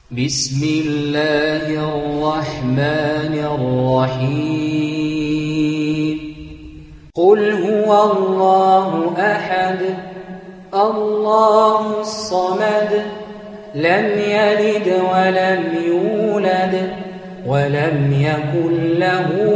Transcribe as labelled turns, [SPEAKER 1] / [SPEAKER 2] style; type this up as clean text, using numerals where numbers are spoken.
[SPEAKER 1] بسم الله الرحمن الرحيم قل هو الله أحد الله الصمد لم يلد ولم يولد ولم يكن له